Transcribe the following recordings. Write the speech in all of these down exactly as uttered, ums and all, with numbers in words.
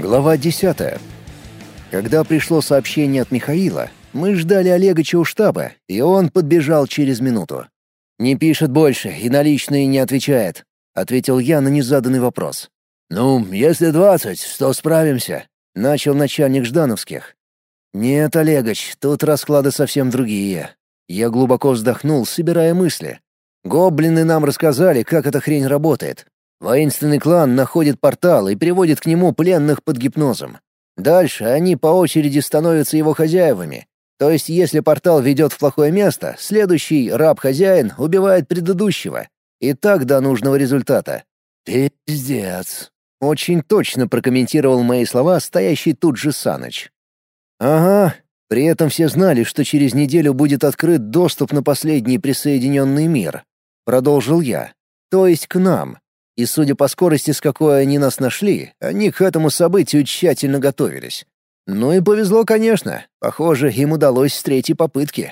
Глава десятая. Когда пришло сообщение от Михаила, мы ждали Олегыча у штаба, и он подбежал через минуту. «Не пишет больше и на личные не отвечает», — ответил я на незаданный вопрос. «Ну, если двадцать, то справимся», — начал начальник Ждановских. «Нет, Олегыч, тут расклады совсем другие». Я глубоко вздохнул, собирая мысли. Гоблины нам рассказали, как эта хрень работает. Воинственный клан находит портал и приводит к нему пленных под гипнозом. Дальше они по очереди становятся его хозяевами. То есть, если портал ведет в плохое место, следующий раб-хозяин убивает предыдущего. И так до нужного результата. «Пиздец», — очень точно прокомментировал мои слова стоящий тут же Саныч. «Ага». При этом все знали, что через неделю будет открыт доступ на последний присоединенный мир. Продолжил я. То есть к нам. И судя по скорости, с какой они нас нашли, они к этому событию тщательно готовились. Ну и повезло, конечно. Похоже, им удалось с третьей попытки.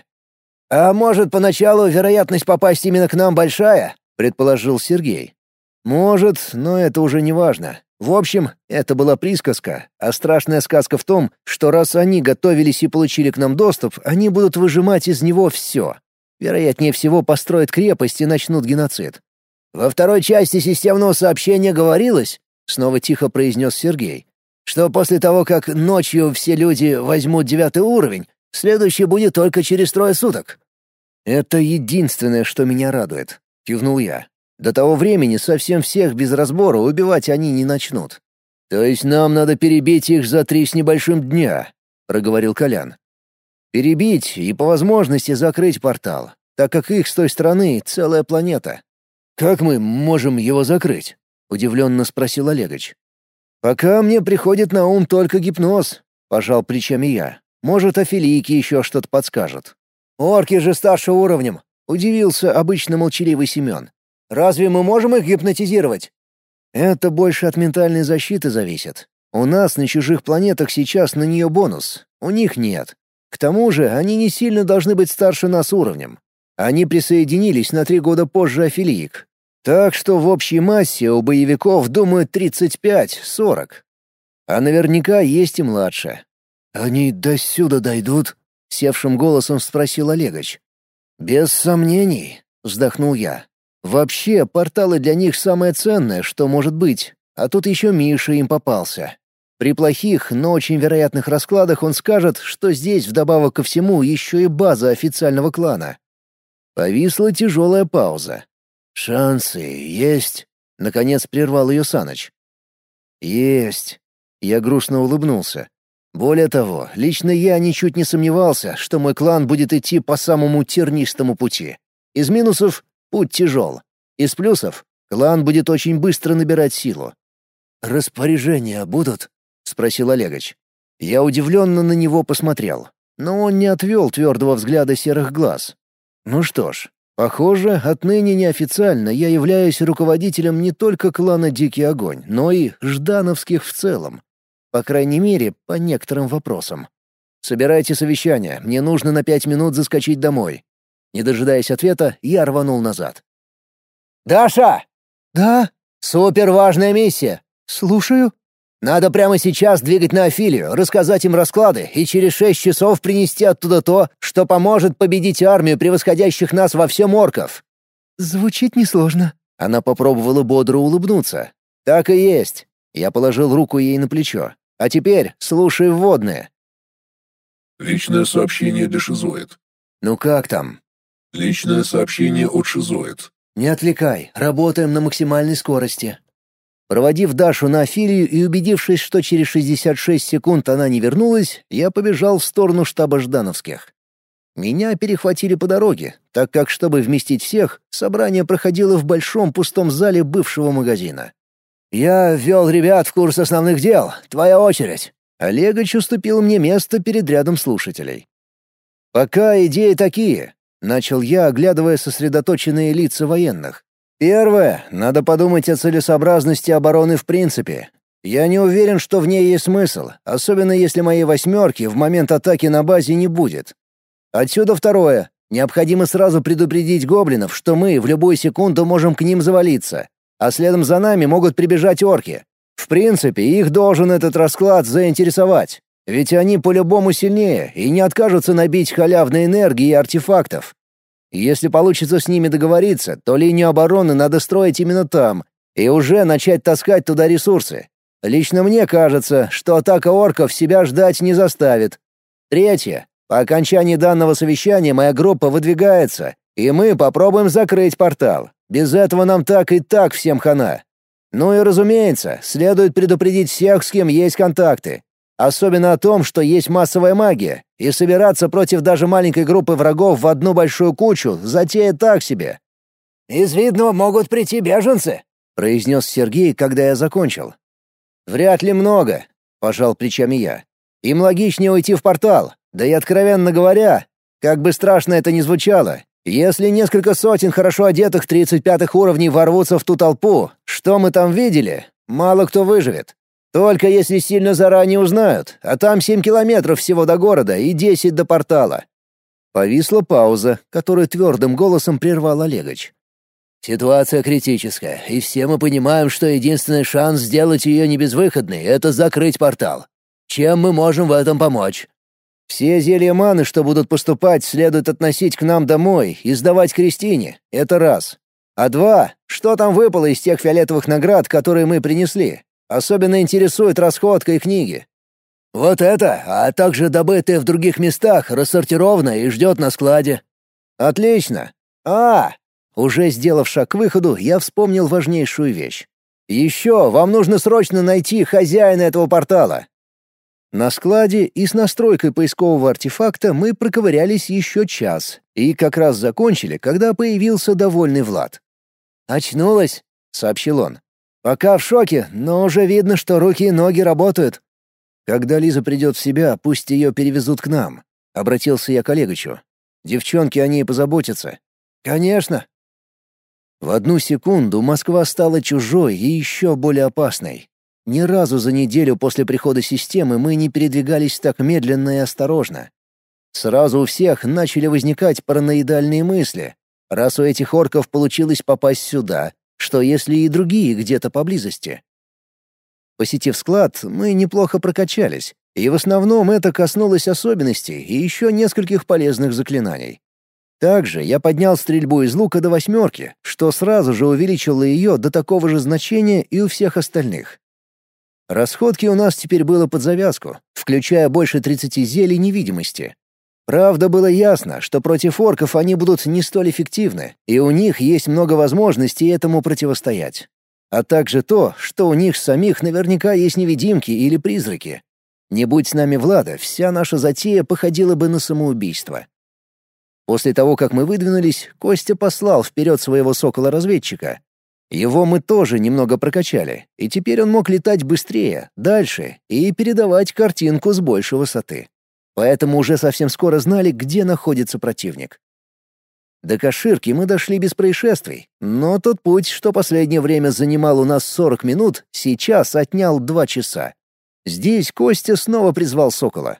«А может, поначалу вероятность попасть именно к нам большая?» — предположил Сергей. «Может, но это уже не важно. В общем, это была присказка, а страшная сказка в том, что раз они готовились и получили к нам доступ, они будут выжимать из него все. Вероятнее всего, построят крепость и начнут геноцид». «Во второй части системного сообщения говорилось, — снова тихо произнес Сергей, — что после того, как ночью все люди возьмут девятый уровень, следующий будет только через трое суток». «Это единственное, что меня радует», — кивнул я. «До того времени совсем всех без разбора убивать они не начнут». «То есть нам надо перебить их за три с небольшим дня», — проговорил Колян. «Перебить и по возможности закрыть портал, так как их с той стороны целая планета». «Как мы можем его закрыть?» — удивленно спросил Олегыч. «Пока мне приходит на ум только гипноз», — пожал плечами я. «Может, афилийки еще что-то подскажут». «Орки же старше уровнем», — удивился обычно молчаливый Семен. «Разве мы можем их гипнотизировать?» «Это больше от ментальной защиты зависит. У нас на чужих планетах сейчас на нее бонус, у них нет. К тому же они не сильно должны быть старше нас уровнем. Они присоединились на три года позже афилиек. Так что в общей массе у боевиков, думаю, тридцать пять сорок. А наверняка есть и младше». «Они до сюда дойдут?» — севшим голосом спросил Олегыч. «Без сомнений», — вздохнул я. «Вообще, порталы для них самое ценное, что может быть. А тут еще Миша им попался. При плохих, но очень вероятных раскладах он скажет, что здесь вдобавок ко всему еще и база официального клана». Повисла тяжелая пауза. «Шансы есть?» — наконец прервал ее Саныч. «Есть». Я грустно улыбнулся. Более того, лично я ничуть не сомневался, что мой клан будет идти по самому тернистому пути. Из минусов — путь тяжел. Из плюсов — клан будет очень быстро набирать силу. «Распоряжения будут?» — спросил Олегыч. Я удивленно на него посмотрел, но он не отвел твердого взгляда серых глаз. Ну что ж, похоже, отныне неофициально я являюсь руководителем не только клана «Дикий огонь», но и ждановских в целом. По крайней мере, по некоторым вопросам. «Собирайте совещание, мне нужно на пять минут заскочить домой». Не дожидаясь ответа, я рванул назад. «Даша!» «Да?» «Суперважная миссия!» «Слушаю». «Надо прямо сейчас двигать на Афилию, рассказать им расклады и через шесть часов принести оттуда то, что поможет победить армию превосходящих нас во всем орков». «Звучит несложно». Она попробовала бодро улыбнуться. «Так и есть». Я положил руку ей на плечо. «А теперь слушай вводное». Личное сообщение для Шизоид. «Ну как там?» Личное сообщение от Шизоид. «Не отвлекай, работаем на максимальной скорости». Проводив Дашу на Афилию и убедившись, что через шестьдесят шесть секунд она не вернулась, я побежал в сторону штаба Ждановских. Меня перехватили по дороге, так как, чтобы вместить всех, собрание проходило в большом пустом зале бывшего магазина. «Я ввел ребят в курс основных дел. Твоя очередь». Олегович уступил мне место перед рядом слушателей. «Пока идеи такие», — начал я, оглядывая сосредоточенные лица военных. «Первое. Надо подумать о целесообразности обороны в принципе. Я не уверен, что в ней есть смысл, особенно если моей «восьмерки» в момент атаки на базе не будет. Отсюда второе. Необходимо сразу предупредить гоблинов, что мы в любую секунду можем к ним завалиться, а следом за нами могут прибежать орки. В В принципе, их должен этот расклад заинтересовать. Ведь они по-любому сильнее и не откажутся набить халявной энергии и артефактов. Если получится с ними договориться, то линию обороны надо строить именно там и уже начать таскать туда ресурсы. Лично мне кажется, что атака орков себя ждать не заставит. Третье. По окончании данного совещания моя группа выдвигается, и мы попробуем закрыть портал. Без этого нам так и так всем хана. Ну и разумеется, следует предупредить всех, с кем есть контакты. Особенно о том, что есть массовая магия, и собираться против даже маленькой группы врагов в одну большую кучу — затея так себе. «Из видного могут прийти беженцы», — произнес Сергей, когда я закончил. «Вряд ли много», — пожал плечами я. «Им логичнее уйти в портал. Да и, откровенно говоря, как бы страшно это ни звучало, если несколько сотен хорошо одетых тридцать пятых уровней ворвутся в ту толпу, что мы там видели, мало кто выживет. Только если сильно заранее узнают, а там семь километров всего до города и десять до портала». Повисла пауза, которую твердым голосом прервал Олегович. «Ситуация критическая, и все мы понимаем, что единственный шанс сделать ее небезвыходной — это закрыть портал. Чем мы можем в этом помочь? Все зелья маны, что будут поступать, следует относить к нам домой и сдавать Кристине. Это раз. А два, что там выпало из тех фиолетовых наград, которые мы принесли? Особенно интересует расходка и книги. Вот это, а также добытые в других местах, рассортировано и ждет на складе. Отлично. А, уже сделав шаг к выходу, я вспомнил важнейшую вещь. Еще вам нужно срочно найти хозяина этого портала. На складе и с настройкой поискового артефакта мы проковырялись еще час и как раз закончили, когда появился довольный Влад. «Очнулась», — сообщил он. «Пока в шоке, но уже видно, что руки и ноги работают». «Когда Лиза придет в себя, пусть ее перевезут к нам», — обратился я к Олеговичу. «Девчонки о ней позаботятся». «Конечно». В одну секунду Москва стала чужой и еще более опасной. Ни разу за неделю после прихода системы мы не передвигались так медленно и осторожно. Сразу у всех начали возникать параноидальные мысли. Раз у этих орков получилось попасть сюда, что если и другие где-то поблизости? Посетив склад, мы неплохо прокачались, и в основном это коснулось особенностей и еще нескольких полезных заклинаний. Также я поднял стрельбу из лука до восьмерки, что сразу же увеличило ее до такого же значения и у всех остальных. Расходки у нас теперь было под завязку, включая больше тридцати зелий невидимости. Правда, было ясно, что против орков они будут не столь эффективны, и у них есть много возможностей этому противостоять. А также то, что у них самих наверняка есть невидимки или призраки. Не будь с нами Влада, вся наша затея походила бы на самоубийство. После того, как мы выдвинулись, Костя послал вперед своего сокола-разведчика. Его мы тоже немного прокачали, и теперь он мог летать быстрее, дальше и передавать картинку с большей высоты. Поэтому уже совсем скоро знали, где находится противник. До Каширки мы дошли без происшествий, но тот путь, что последнее время занимал у нас сорок минут, сейчас отнял два часа. Здесь Костя снова призвал сокола.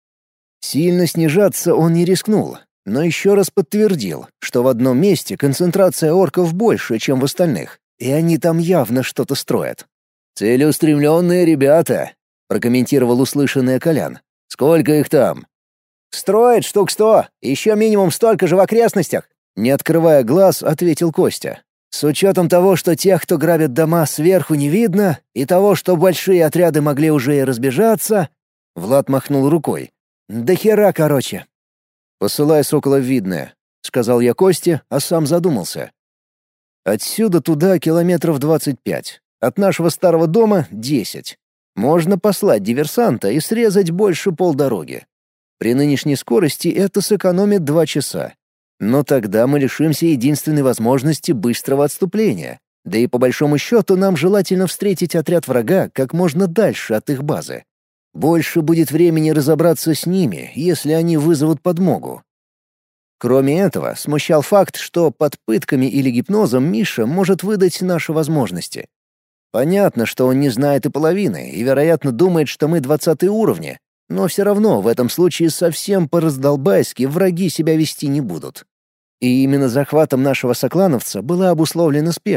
Сильно снижаться он не рискнул, но еще раз подтвердил, что в одном месте концентрация орков больше, чем в остальных, и они там явно что-то строят. «Целеустремленные ребята», — прокомментировал услышанное Колян. «Сколько их там?» «Строят штук сто, еще минимум столько же в окрестностях», — не открывая глаз, ответил Костя. «С учетом того, что тех, кто грабит дома, сверху не видно, и того, что большие отряды могли уже и разбежаться...» Влад махнул рукой. «Да хера, короче». «Посылай сокола в видное», — сказал я Косте, а сам задумался. «Отсюда туда километров двадцать пять, от нашего старого дома — десять. Можно послать диверсанта и срезать больше полдороги. При нынешней скорости это сэкономит два часа. Но тогда мы лишимся единственной возможности быстрого отступления. Да и по большому счету нам желательно встретить отряд врага как можно дальше от их базы. Больше будет времени разобраться с ними, если они вызовут подмогу. Кроме этого, смущал факт, что под пытками или гипнозом Миша может выдать наши возможности. Понятно, что он не знает и половины, и, вероятно, думает, что мы двадцатые уровни, но все равно в этом случае совсем по-раздолбайски враги себя вести не будут. И именно захватом нашего соклановца была обусловлена спешка,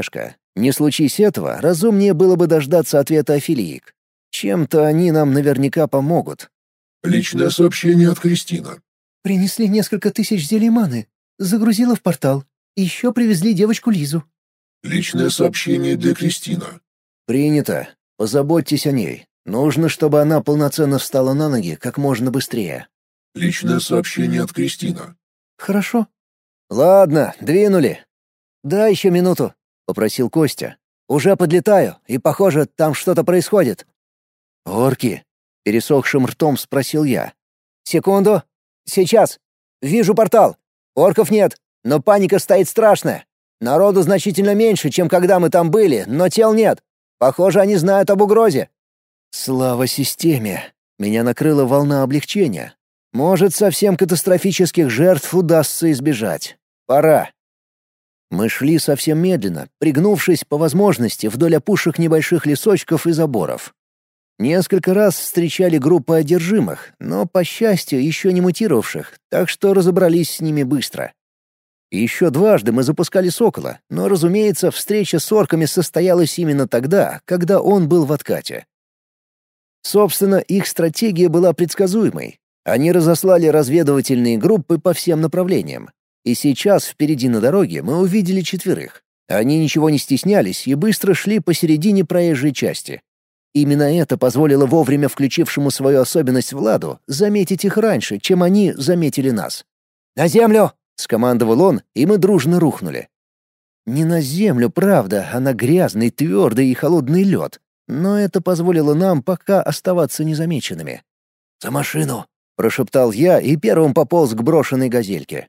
Не случись этого, разумнее было бы дождаться ответа Афилиик. Чем-то они нам наверняка помогут. Личное сообщение от Кристина. Принесли несколько тысяч зелий маны. Загрузила в портал. Еще привезли девочку Лизу. Личное сообщение для Кристина. Принято. Позаботьтесь о ней. Нужно, чтобы она полноценно встала на ноги как можно быстрее. Личное сообщение от Кристина. Хорошо. Ладно, двинули. Дай еще минуту, попросил Костя. Уже подлетаю, и, похоже, там что-то происходит. Орки? Пересохшим ртом спросил я. Секунду. Сейчас. Вижу портал. Орков нет, но паника стоит страшная. Народу значительно меньше, чем когда мы там были, но тел нет. Похоже, они знают об угрозе. Слава системе. Меня накрыла волна облегчения. Может, совсем катастрофических жертв удастся избежать. Пора. Мы шли совсем медленно, пригнувшись по возможности вдоль опушек небольших лесочков и заборов. Несколько раз встречали группы одержимых, но, по счастью, еще не мутировавших, так что разобрались с ними быстро. Еще дважды мы запускали сокола, но, разумеется, встреча с орками состоялась именно тогда, когда он был в откате. Собственно, их стратегия была предсказуемой. Они разослали разведывательные группы по всем направлениям. И сейчас впереди на дороге мы увидели четверых. Они ничего не стеснялись и быстро шли посередине проезжей части. Именно это позволило вовремя включившему свою особенность Владу заметить их раньше, чем они заметили нас. «На землю!» — скомандовал он, и мы дружно рухнули. Не на землю, правда, а на грязный, твердый и холодный лед. Но это позволило нам пока оставаться незамеченными. «За машину!» — прошептал я и первым пополз к брошенной газельке.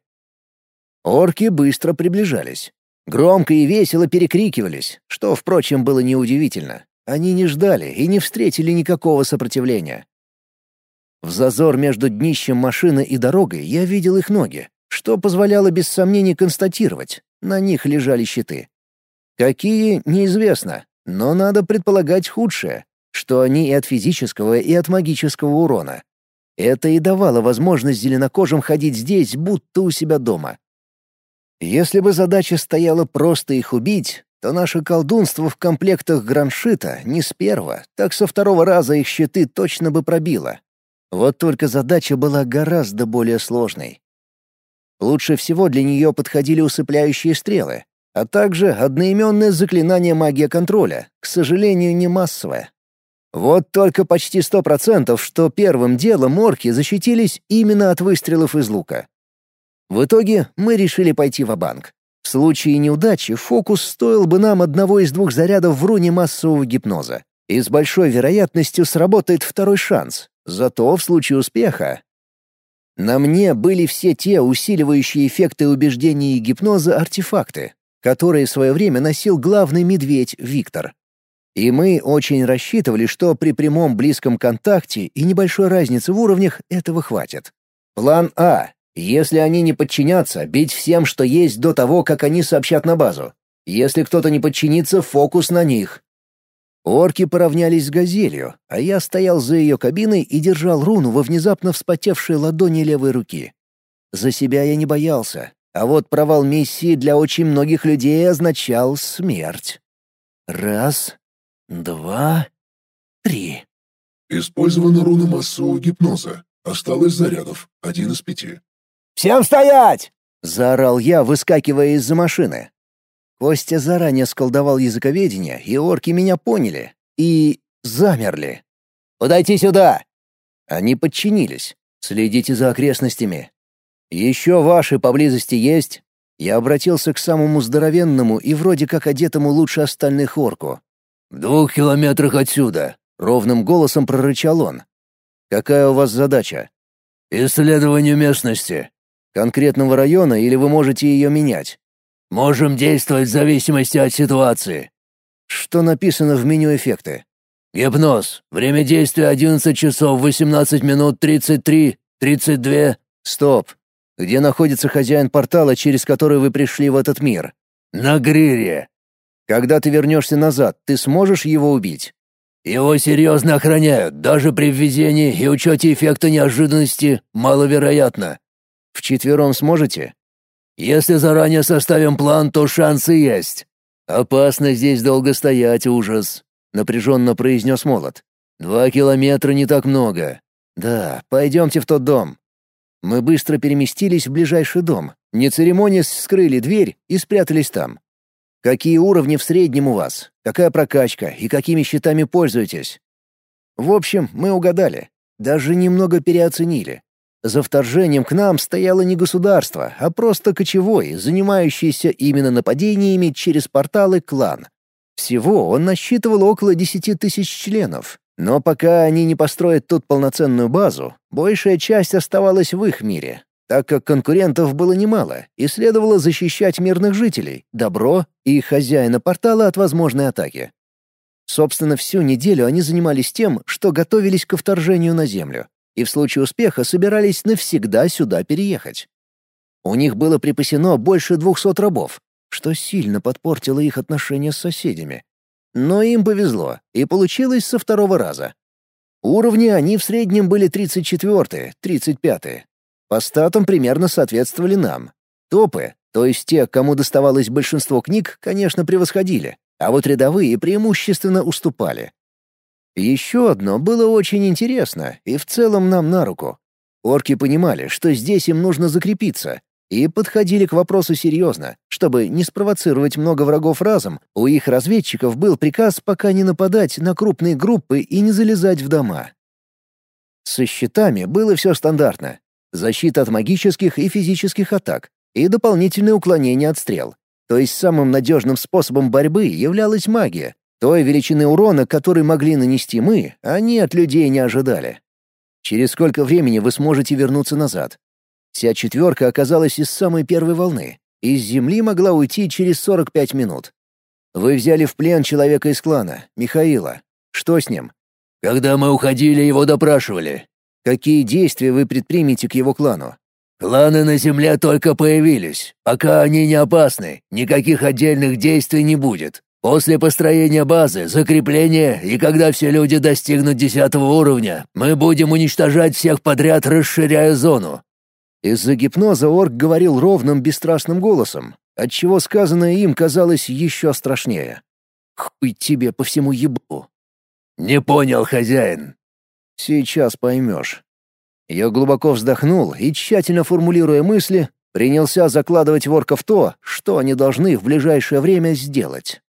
Орки быстро приближались. Громко и весело перекрикивались, что, впрочем, было неудивительно. Они не ждали и не встретили никакого сопротивления. В зазор между днищем машины и дорогой я видел их ноги, что позволяло без сомнений констатировать. На них лежали щиты. Какие — неизвестно, но надо предполагать худшее, что они и от физического, и от магического урона. Это и давало возможность зеленокожим ходить здесь, будто у себя дома. Если бы задача стояла просто их убить, то наше колдунство в комплектах граншита не с первого, так со второго раза их щиты точно бы пробило. Вот только задача была гораздо более сложной. Лучше всего для нее подходили усыпляющие стрелы, а также одноименное заклинание магия контроля, к сожалению, не массовое. Вот только почти сто процентов, что первым делом орки защитились именно от выстрелов из лука. В итоге мы решили пойти ва-банк. В случае неудачи фокус стоил бы нам одного из двух зарядов в руне массового гипноза. И с большой вероятностью сработает второй шанс. Зато в случае успеха... На мне были все те усиливающие эффекты убеждения и гипноза артефакты, которые в свое время носил главный медведь Виктор. И мы очень рассчитывали, что при прямом близком контакте и небольшой разнице в уровнях этого хватит. План А. Если они не подчинятся, бить всем, что есть, до того, как они сообщат на базу. Если кто-то не подчинится, фокус на них. Орки поравнялись с газелью, а я стоял за ее кабиной и держал руну во внезапно вспотевшей ладони левой руки. За себя я не боялся, а вот провал миссии для очень многих людей означал смерть. Раз, два, три. Использована руна массового гипноза. Осталось зарядов. Один из пяти. «Всем стоять!» — заорал я, выскакивая из-за машины. Костя заранее сколдовал языковедение, и орки меня поняли. И замерли. «Подойти сюда!» Они подчинились. «Следите за окрестностями. Еще ваши поблизости есть?» Я обратился к самому здоровенному и вроде как одетому лучше остальных орку. «В двух километрах отсюда», — ровным голосом прорычал он. «Какая у вас задача?» «Исследование местности. Конкретного района или вы можете ее менять?» «Можем действовать в зависимости от ситуации». «Что написано в меню эффекты?» «Гипноз. Время действия одиннадцать часов восемнадцать минут тридцать три, тридцать два». «Стоп. Где находится хозяин портала, через который вы пришли в этот мир?» «На Грире». «Когда ты вернешься назад, ты сможешь его убить?» «Его серьезно охраняют. Даже при введении и учете эффекта неожиданности маловероятно». «Вчетвером сможете?» «Если заранее составим план, то шансы есть». «Опасно здесь долго стоять, ужас», — напряженно произнес Молот. «Два километра не так много. Да, пойдемте в тот дом». Мы быстро переместились в ближайший дом, не церемонясь вскрыли дверь и спрятались там. «Какие уровни в среднем у вас? Какая прокачка и какими щитами пользуетесь?» В общем, мы угадали. Даже немного переоценили. За вторжением к нам стояло не государство, а просто кочевой, занимающийся именно нападениями через порталы клан. Всего он насчитывал около десяти тысяч членов. Но пока они не построят тут полноценную базу, большая часть оставалась в их мире, так как конкурентов было немало, и следовало защищать мирных жителей, добро и хозяина портала от возможной атаки. Собственно, всю неделю они занимались тем, что готовились ко вторжению на Землю, и в случае успеха собирались навсегда сюда переехать. У них было припасено больше двухсот рабов, что сильно подпортило их отношения с соседями. Но им повезло, и получилось со второго раза. Уровни они в среднем были тридцать четвёртые, тридцать пятые. По статам примерно соответствовали нам. Топы, то есть те, кому доставалось большинство книг, конечно, превосходили, а вот рядовые преимущественно уступали. Еще одно было очень интересно и в целом нам на руку. Орки понимали, что здесь им нужно закрепиться, и подходили к вопросу серьезно. Чтобы не спровоцировать много врагов разом, у их разведчиков был приказ пока не нападать на крупные группы и не залезать в дома. Со щитами было все стандартно. Защита от магических и физических атак и дополнительное уклонение от стрел. То есть самым надежным способом борьбы являлась магия. Той величины урона, который могли нанести мы, они от людей не ожидали. Через сколько времени вы сможете вернуться назад? Вся четверка оказалась из самой первой волны. Из земли могла уйти через сорок пять минут. Вы взяли в плен человека из клана, Михаила. Что с ним? Когда мы уходили, его допрашивали. Какие действия вы предпримете к его клану? Кланы на земле только появились. Пока они не опасны, никаких отдельных действий не будет. После построения базы, закрепления и когда все люди достигнут десятого уровня, мы будем уничтожать всех подряд, расширяя зону. Из-за гипноза орк говорил ровным, бесстрастным голосом, отчего сказанное им казалось еще страшнее. «Хуй тебе по всему ебу!» «Не понял, хозяин!» «Сейчас поймешь». Я глубоко вздохнул и, тщательно формулируя мысли, принялся закладывать в орков то, что они должны в ближайшее время сделать.